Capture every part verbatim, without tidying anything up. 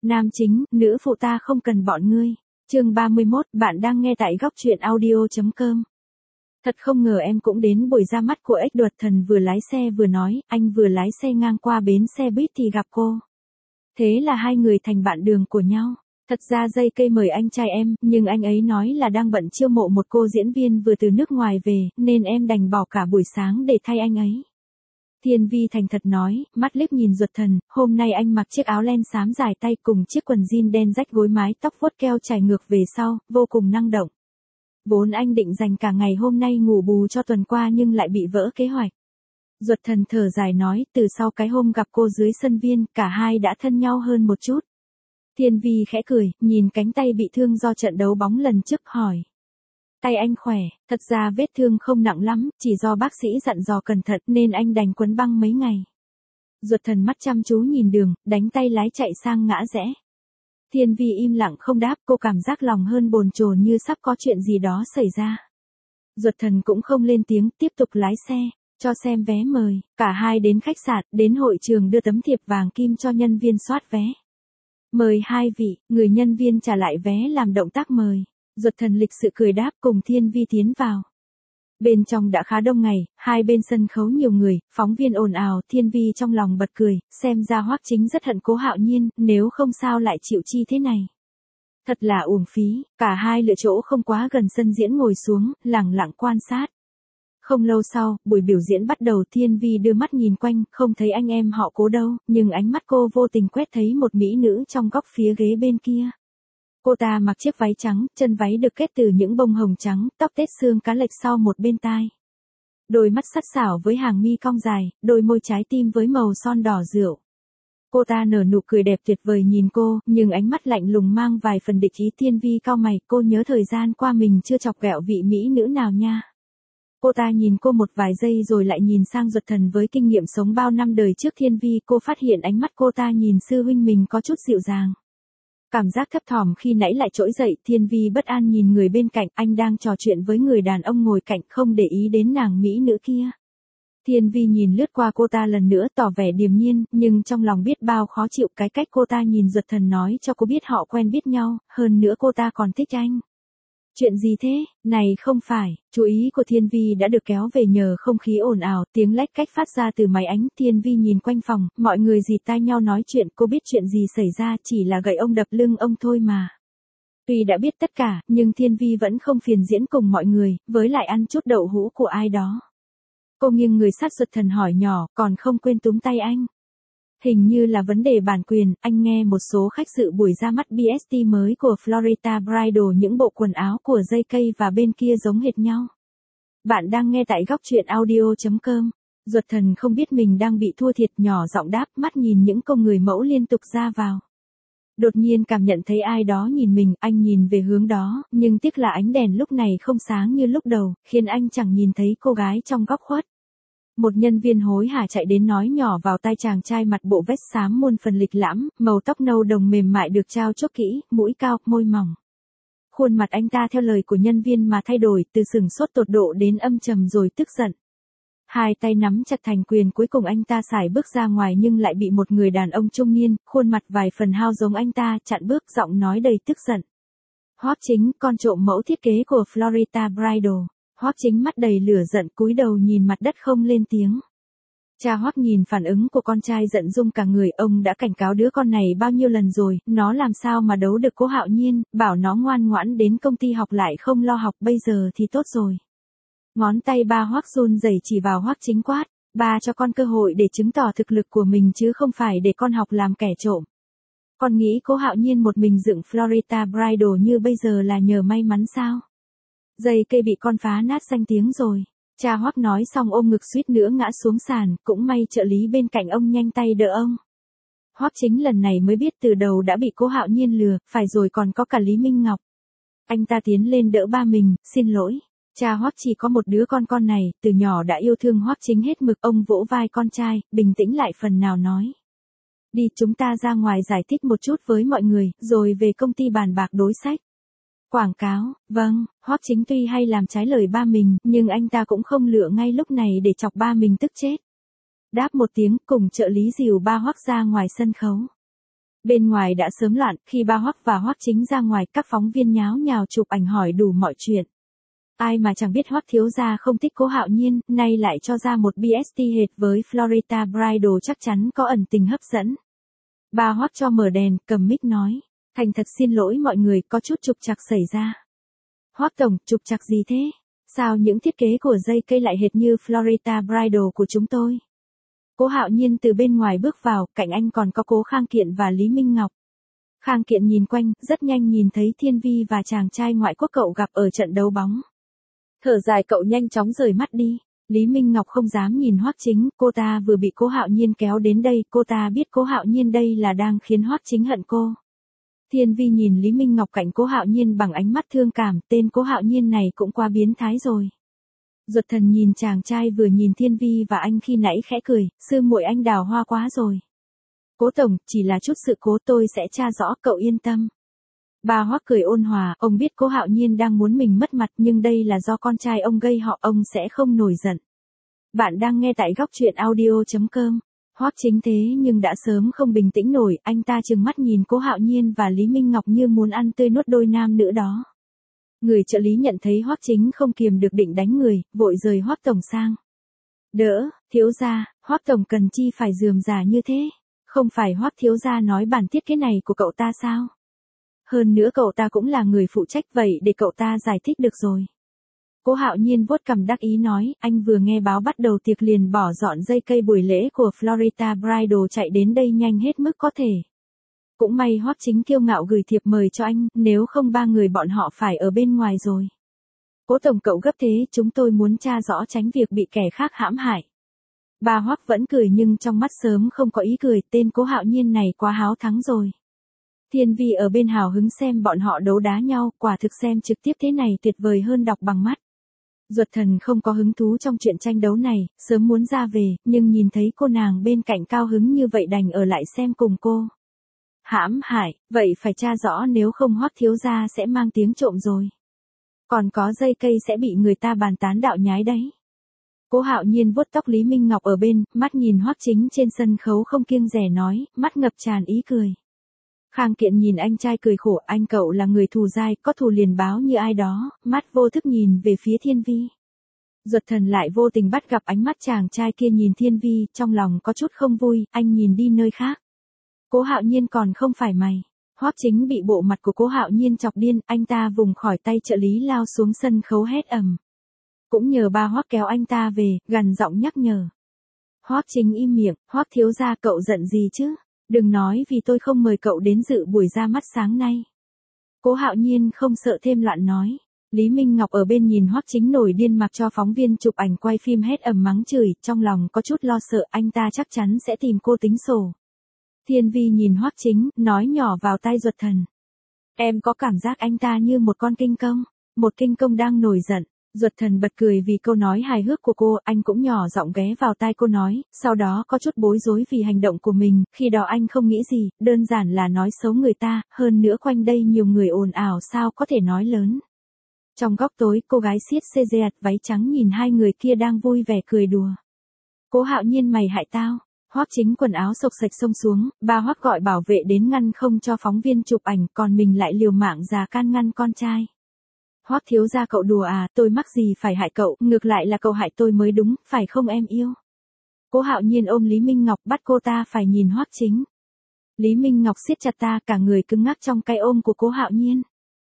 Nam chính, nữ phụ ta không cần bọn ngươi. Chương ba mươi mốt, bạn đang nghe tại góc truyện audio chấm com. Thật không ngờ em cũng đến buổi ra mắt của Ếch Đoạt Thần, vừa lái xe vừa nói, anh vừa lái xe ngang qua bến xe buýt thì gặp cô. Thế là hai người thành bạn đường của nhau. Thật ra dây cây mời anh trai em, nhưng anh ấy nói là đang bận chiêu mộ một cô diễn viên vừa từ nước ngoài về, nên em đành bỏ cả buổi sáng để thay anh ấy. Thiên Vi thành thật nói, mắt liếc nhìn Duật Thần, hôm nay anh mặc chiếc áo len xám dài tay cùng chiếc quần jean đen rách gối, mái tóc vuốt keo chải ngược về sau, vô cùng năng động. Vốn anh định dành cả ngày hôm nay ngủ bù cho tuần qua nhưng lại bị vỡ kế hoạch. Duật Thần thở dài nói, từ sau cái hôm gặp cô dưới sân viên, cả hai đã thân nhau hơn một chút. Thiên Vi khẽ cười, nhìn cánh tay bị thương do trận đấu bóng lần trước hỏi. Tay anh khỏe, thật ra vết thương không nặng lắm, chỉ do bác sĩ dặn dò cẩn thận nên anh đành quấn băng mấy ngày. Duật Thần mắt chăm chú nhìn đường, đánh tay lái chạy sang ngã rẽ. Thiên Vi im lặng không đáp, cô cảm giác lòng hơn bồn chồn như sắp có chuyện gì đó xảy ra. Duật Thần cũng không lên tiếng, tiếp tục lái xe, cho xem vé mời, cả hai đến khách sạn, đến hội trường đưa tấm thiệp vàng kim cho nhân viên soát vé. Mời hai vị, người nhân viên trả lại vé làm động tác mời. Duật Thần lịch sự cười đáp cùng Thiên Vi tiến vào. Bên trong đã khá đông ngày, hai bên sân khấu nhiều người, phóng viên ồn ào, Thiên Vi trong lòng bật cười, xem ra Hoắc Chính rất hận Cố Hạo Nhiên, nếu không sao lại chịu chi thế này. Thật là uổng phí, cả hai lựa chỗ không quá gần sân diễn ngồi xuống, lặng lặng quan sát. Không lâu sau, buổi biểu diễn bắt đầu, Thiên Vi đưa mắt nhìn quanh, không thấy anh em họ Cố đâu, nhưng ánh mắt cô vô tình quét thấy một mỹ nữ trong góc phía ghế bên kia. Cô ta mặc chiếc váy trắng, chân váy được kết từ những bông hồng trắng, tóc tết xương cá lệch sau một bên tai. Đôi mắt sắc sảo với hàng mi cong dài, đôi môi trái tim với màu son đỏ rượu. Cô ta nở nụ cười đẹp tuyệt vời nhìn cô, nhưng ánh mắt lạnh lùng mang vài phần địch ý. Thiên Vi cau mày, cô nhớ thời gian qua mình chưa chọc ghẹo vị mỹ nữ nào nha. Cô ta nhìn cô một vài giây rồi lại nhìn sang Duật Thần với kinh nghiệm sống bao năm đời trước Thiên Vi, cô phát hiện ánh mắt cô ta nhìn sư huynh mình có chút dịu dàng. Cảm giác thấp thỏm khi nãy lại trỗi dậy, Thiên Vi bất an nhìn người bên cạnh, anh đang trò chuyện với người đàn ông ngồi cạnh, không để ý đến nàng mỹ nữ kia. Thiên Vi nhìn lướt qua cô ta lần nữa tỏ vẻ điềm nhiên, nhưng trong lòng biết bao khó chịu cái cách cô ta nhìn Duật Thần nói cho cô biết họ quen biết nhau, hơn nữa cô ta còn thích anh. Chuyện gì thế, này không phải, chú ý của Thiên Vi đã được kéo về nhờ không khí ồn ào, tiếng lách cách phát ra từ máy ánh. Thiên Vi nhìn quanh phòng, mọi người dịt tai nhau nói chuyện, cô biết chuyện gì xảy ra, chỉ là gậy ông đập lưng ông thôi mà. Tuy đã biết tất cả, nhưng Thiên Vi vẫn không phiền diễn cùng mọi người, với lại ăn chút đậu hũ của ai đó. Cô nghiêng người sát Duật Thần hỏi nhỏ, còn không quên túm tay anh. Hình như là vấn đề bản quyền, anh nghe một số khách dự buổi ra mắt bê ét tê mới của Florida Bridal, những bộ quần áo của dây cây và bên kia giống hệt nhau. Bạn đang nghe tại góc truyện audio chấm com. Duật Thần không biết mình đang bị thua thiệt, nhỏ giọng đáp, mắt nhìn những công người mẫu liên tục ra vào. Đột nhiên cảm nhận thấy ai đó nhìn mình, anh nhìn về hướng đó, nhưng tiếc là ánh đèn lúc này không sáng như lúc đầu, khiến anh chẳng nhìn thấy cô gái trong góc khuất. Một nhân viên hối hả chạy đến nói nhỏ vào tai chàng trai mặt bộ vest xám muôn phần lịch lãm, màu tóc nâu đồng mềm mại được trao chuốt kỹ, mũi cao, môi mỏng. Khuôn mặt anh ta theo lời của nhân viên mà thay đổi, từ sừng sốt tột độ đến âm trầm rồi tức giận. Hai tay nắm chặt thành quyền, cuối cùng anh ta sải bước ra ngoài nhưng lại bị một người đàn ông trung niên, khuôn mặt vài phần hao giống anh ta, chặn bước, giọng nói đầy tức giận. Hoắc Chính, con trộm mẫu thiết kế của Florida Bridal. Hoắc Chính mắt đầy lửa giận, cúi đầu nhìn mặt đất không lên tiếng. Cha Hoắc nhìn phản ứng của con trai giận rung cả người, ông đã cảnh cáo đứa con này bao nhiêu lần rồi, nó làm sao mà đấu được Cố Hạo Nhiên, bảo nó ngoan ngoãn đến công ty học lại không lo học, bây giờ thì tốt rồi. Ngón tay ba Hoắc run rẩy chỉ vào Hoắc Chính quát, ba cho con cơ hội để chứng tỏ thực lực của mình chứ không phải để con học làm kẻ trộm. Con nghĩ Cố Hạo Nhiên một mình dựng Florida Bridal như bây giờ là nhờ may mắn sao? Dây cây bị con phá nát danh tiếng rồi. Cha Hoắc nói xong ôm ngực suýt nữa ngã xuống sàn, cũng may trợ lý bên cạnh ông nhanh tay đỡ ông. Hoắc Chính lần này mới biết từ đầu đã bị Cố Hạo Nhiên lừa, phải rồi còn có cả Lý Minh Ngọc. Anh ta tiến lên đỡ ba mình, xin lỗi. Cha Hoắc chỉ có một đứa con con này, từ nhỏ đã yêu thương Hoắc Chính hết mực, ông vỗ vai con trai, bình tĩnh lại phần nào nói. Đi, chúng ta ra ngoài giải thích một chút với mọi người, rồi về công ty bàn bạc đối sách. Quảng cáo, vâng, Hoắc Chính tuy hay làm trái lời ba mình, nhưng anh ta cũng không lựa ngay lúc này để chọc ba mình tức chết. Đáp một tiếng, cùng trợ lý dìu ba Hoắc ra ngoài sân khấu. Bên ngoài đã sớm loạn, khi ba Hoắc và Hoắc Chính ra ngoài, các phóng viên nháo nhào chụp ảnh hỏi đủ mọi chuyện. Ai mà chẳng biết Hoắc thiếu gia không thích Cố Hạo Nhiên, nay lại cho ra một bê ét tê hệt với Florida Bridal chắc chắn có ẩn tình hấp dẫn. Ba Hoắc cho mở đèn, cầm mic nói, thành thật xin lỗi mọi người, có chút trục trặc xảy ra. Hoắc tổng, trục trặc gì thế? Sao những thiết kế của dây cây lại hệt như Florida Bridal của chúng tôi? Cố Hạo Nhiên từ bên ngoài bước vào, cạnh anh còn có Cố Khang Kiện và Lý Minh Ngọc. Khang Kiện nhìn quanh, rất nhanh nhìn thấy Thiên Vi và chàng trai ngoại quốc cậu gặp ở trận đấu bóng. Thở dài cậu nhanh chóng rời mắt đi. Lý Minh Ngọc không dám nhìn Hoắc Chính, cô ta vừa bị Cố Hạo Nhiên kéo đến đây, cô ta biết Cố Hạo Nhiên đây là đang khiến Hoắc Chính hận cô. Thiên Vi nhìn Lý Minh Ngọc cạnh Cố Hạo Nhiên bằng ánh mắt thương cảm, tên Cố Hạo Nhiên này cũng quá biến thái rồi. Duật Thần nhìn chàng trai vừa nhìn Thiên Vi và anh khi nãy khẽ cười, sư muội anh đào hoa quá rồi. Cố tổng, chỉ là chút sự cố tôi sẽ tra rõ, cậu yên tâm. Bà Hoắc cười ôn hòa, ông biết Cố Hạo Nhiên đang muốn mình mất mặt nhưng đây là do con trai ông gây họ, ông sẽ không nổi giận. Bạn đang nghe tại góc truyện audio chấm com. Hoắc Chính thế nhưng đã sớm không bình tĩnh nổi, anh ta trừng mắt nhìn Cố Hạo Nhiên và Lý Minh Ngọc như muốn ăn tươi nuốt đôi nam nữ đó. Người trợ lý nhận thấy Hoắc Chính không kiềm được định đánh người, vội rời Hoắc tổng sang. Đỡ, thiếu gia, Hoắc tổng cần chi phải rườm rà như thế? Không phải Hoắc thiếu gia nói bản thiết kế này của cậu ta sao? Hơn nữa cậu ta cũng là người phụ trách, vậy để cậu ta giải thích được rồi. Cố Hạo Nhiên vuốt cằm đắc ý nói, anh vừa nghe báo bắt đầu tiệc liền bỏ dọn dây cây buổi lễ của Florida Bridal chạy đến đây nhanh hết mức có thể. Cũng may Hoắc Chính kiêu ngạo gửi thiệp mời cho anh, nếu không ba người bọn họ phải ở bên ngoài rồi. Cố tổng cậu gấp thế, chúng tôi muốn tra rõ tránh việc bị kẻ khác hãm hại. Bà Hoắc vẫn cười nhưng trong mắt sớm không có ý cười, tên Cố Hạo Nhiên này quá háo thắng rồi. Thiên Vi ở bên hào hứng xem bọn họ đấu đá nhau, quả thực xem trực tiếp thế này tuyệt vời hơn đọc bằng mắt. Duật Thần không có hứng thú trong chuyện tranh đấu này, sớm muốn ra về, nhưng nhìn thấy cô nàng bên cạnh cao hứng như vậy đành ở lại xem cùng cô. Hãm hại, vậy phải tra rõ nếu không Hoắc thiếu gia sẽ mang tiếng trộm rồi. Còn có dây cây sẽ bị người ta bàn tán đạo nhái đấy. Cố Hạo Nhiên vuốt tóc Lý Minh Ngọc ở bên, mắt nhìn Hoắc Chính trên sân khấu không kiêng dè nói, mắt ngập tràn ý cười. Khang Kiện nhìn anh trai cười khổ, anh cậu là người thù dai, có thù liền báo như ai đó, mắt vô thức nhìn về phía Thiên Vi. Duật Thần lại vô tình bắt gặp ánh mắt chàng trai kia nhìn Thiên Vi, trong lòng có chút không vui, anh nhìn đi nơi khác. Cố Hạo Nhiên còn không phải mày. Hoắc Chính bị bộ mặt của Cố Hạo Nhiên chọc điên, anh ta vùng khỏi tay trợ lý lao xuống sân khấu hét ầm. Cũng nhờ ba Hoắc kéo anh ta về, gằn giọng nhắc nhở. Hoắc Chính im miệng, Hoắc thiếu gia cậu giận gì chứ? Đừng nói vì tôi không mời cậu đến dự buổi ra mắt sáng nay. Cố Hạo Nhiên không sợ thêm loạn nói. Lý Minh Ngọc ở bên nhìn Hoắc Chính nổi điên mặc cho phóng viên chụp ảnh quay phim hét ầm mắng chửi, trong lòng có chút lo sợ anh ta chắc chắn sẽ tìm cô tính sổ. Thiên Vi nhìn Hoắc Chính, nói nhỏ vào tai Duật Thần. Em có cảm giác anh ta như một con kinh công, một kinh công đang nổi giận. Duật Thần bật cười vì câu nói hài hước của cô, anh cũng nhỏ giọng ghé vào tai cô nói, sau đó có chút bối rối vì hành động của mình, khi đó anh không nghĩ gì, đơn giản là nói xấu người ta, hơn nữa quanh đây nhiều người ồn ào sao có thể nói lớn. Trong góc tối, cô gái siết xê dê ạt váy trắng nhìn hai người kia đang vui vẻ cười đùa. Cố Hạo Nhiên mày hại tao. Hoắc Chính quần áo sộc sạch xông xuống, ba Hoắc gọi bảo vệ đến ngăn không cho phóng viên chụp ảnh, còn mình lại liều mạng già can ngăn con trai. Hoắc thiếu gia cậu đùa à, tôi mắc gì phải hại cậu, ngược lại là cậu hại tôi mới đúng, phải không em yêu? Cố Hạo Nhiên ôm Lý Minh Ngọc bắt cô ta phải nhìn Hoắc Chính. Lý Minh Ngọc siết chặt ta, cả người cứng ngắc trong cái ôm của Cố Hạo Nhiên.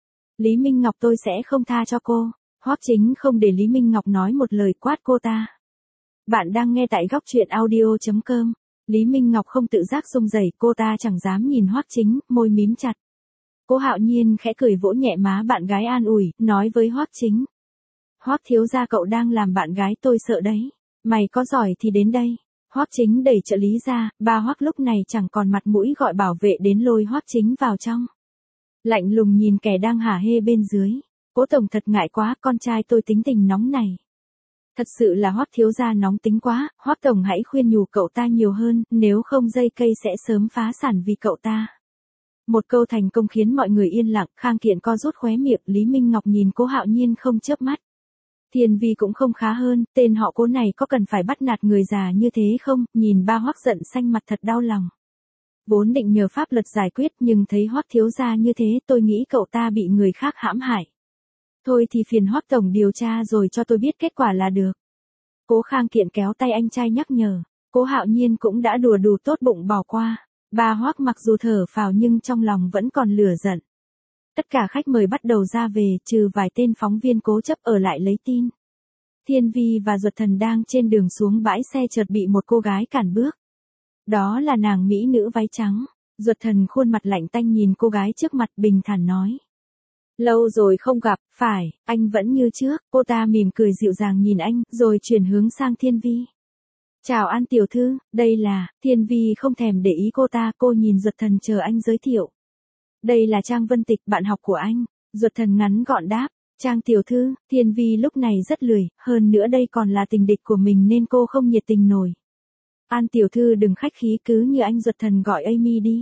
Lý Minh Ngọc tôi sẽ không tha cho cô. Hoắc Chính không để Lý Minh Ngọc nói một lời quát cô ta. Bạn đang nghe tại góc truyện audio chấm com. Lý Minh Ngọc không tự giác run rẩy, cô ta chẳng dám nhìn Hoắc Chính, môi mím chặt. Cố Hạo Nhiên khẽ cười vỗ nhẹ má bạn gái an ủi, nói với Hoắc Chính. Hoắc thiếu gia cậu đang làm bạn gái tôi sợ đấy. Mày có giỏi thì đến đây. Hoắc Chính đẩy trợ lý ra, ba Hoắc lúc này chẳng còn mặt mũi gọi bảo vệ đến lôi Hoắc Chính vào trong. Lạnh lùng nhìn kẻ đang hả hê bên dưới. Cố tổng thật ngại quá, con trai tôi tính tình nóng này. Thật sự là Hoắc thiếu gia nóng tính quá, Hoắc tổng hãy khuyên nhủ cậu ta nhiều hơn, nếu không dây cây sẽ sớm phá sản vì cậu ta. Một câu thành công khiến mọi người yên lặng, Khang Kiện co rút khóe miệng, Lý Minh Ngọc nhìn Cố Hạo Nhiên không chớp mắt. Thiên Vi cũng không khá hơn, tên họ Cố này có cần phải bắt nạt người già như thế không, nhìn ba Hoắc giận xanh mặt thật đau lòng. Vốn định nhờ pháp luật giải quyết nhưng thấy Hoắc thiếu gia như thế tôi nghĩ cậu ta bị người khác hãm hại. Thôi thì phiền Hoắc tổng điều tra rồi cho tôi biết kết quả là được. Cố Khang Kiện kéo tay anh trai nhắc nhở. Cố Hạo Nhiên cũng đã đùa đủ tốt bụng bỏ qua. Bà Hoắc mặc dù thở phào nhưng trong lòng vẫn còn lửa giận. Tất cả khách mời bắt đầu ra về, trừ vài tên phóng viên cố chấp ở lại lấy tin. Thiên Vi và Duật Thần đang trên đường xuống bãi xe chợt bị một cô gái cản bước. Đó là nàng mỹ nữ váy trắng. Duật Thần khuôn mặt lạnh tanh nhìn cô gái trước mặt bình thản nói. Lâu rồi không gặp, phải, anh vẫn như trước. Cô ta mỉm cười dịu dàng nhìn anh, rồi chuyển hướng sang Thiên Vi. Chào An tiểu thư, đây là, Thiên Vi không thèm để ý cô ta, cô nhìn Duật Thần chờ anh giới thiệu. Đây là Trang Vân Tịch, bạn học của anh. Duật Thần ngắn gọn đáp. Trang tiểu thư, Thiên Vi lúc này rất lười, hơn nữa đây còn là tình địch của mình nên cô không nhiệt tình nổi. An tiểu thư đừng khách khí, cứ như anh. Duật Thần gọi Amy đi.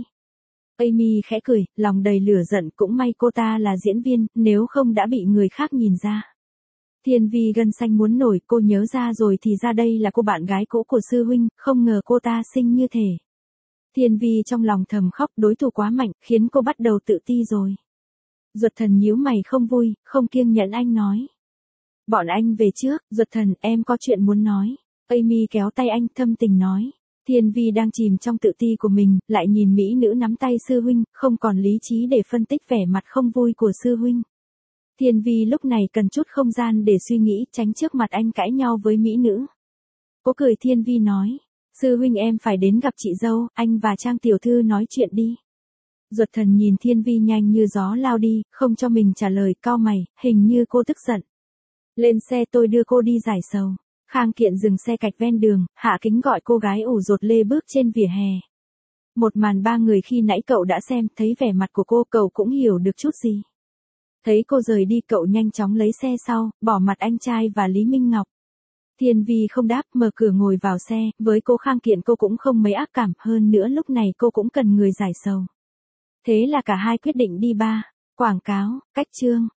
Amy khẽ cười, lòng đầy lửa giận, cũng may cô ta là diễn viên, nếu không đã bị người khác nhìn ra. Thiên Vi gân xanh muốn nổi, cô nhớ ra rồi thì ra đây là cô bạn gái cũ của sư huynh, không ngờ cô ta xinh như thể. Thiên Vi trong lòng thầm khóc, đối thủ quá mạnh, khiến cô bắt đầu tự ti rồi. Duật Thần nhíu mày không vui, không kiêng nhẫn anh nói. Bọn anh về trước. Duật Thần, em có chuyện muốn nói. Amy kéo tay anh thâm tình nói. Thiên Vi đang chìm trong tự ti của mình, lại nhìn mỹ nữ nắm tay sư huynh, không còn lý trí để phân tích vẻ mặt không vui của sư huynh. Thiên Vi lúc này cần chút không gian để suy nghĩ, tránh trước mặt anh cãi nhau với mỹ nữ. Cô cười. Thiên Vi nói. Sư huynh em phải đến gặp chị dâu, anh và Trang tiểu thư nói chuyện đi. Duật Thần nhìn Thiên Vi nhanh như gió lao đi, không cho mình trả lời, cau mày, hình như cô tức giận. Lên xe tôi đưa cô đi giải sầu. Khang Kiện dừng xe cạnh ven đường, hạ kính gọi cô gái ủ rột lê bước trên vỉa hè. Một màn ba người khi nãy cậu đã xem, thấy vẻ mặt của cô cậu cũng hiểu được chút gì. Thấy cô rời đi cậu nhanh chóng lấy xe sau, bỏ mặt anh trai và Lý Minh Ngọc. Thiên Vi không đáp, mở cửa ngồi vào xe, với cô Khang Kiện cô cũng không mấy ác cảm, hơn nữa lúc này cô cũng cần người giải sầu. Thế là cả hai quyết định đi ba. Quảng cáo, cách chương.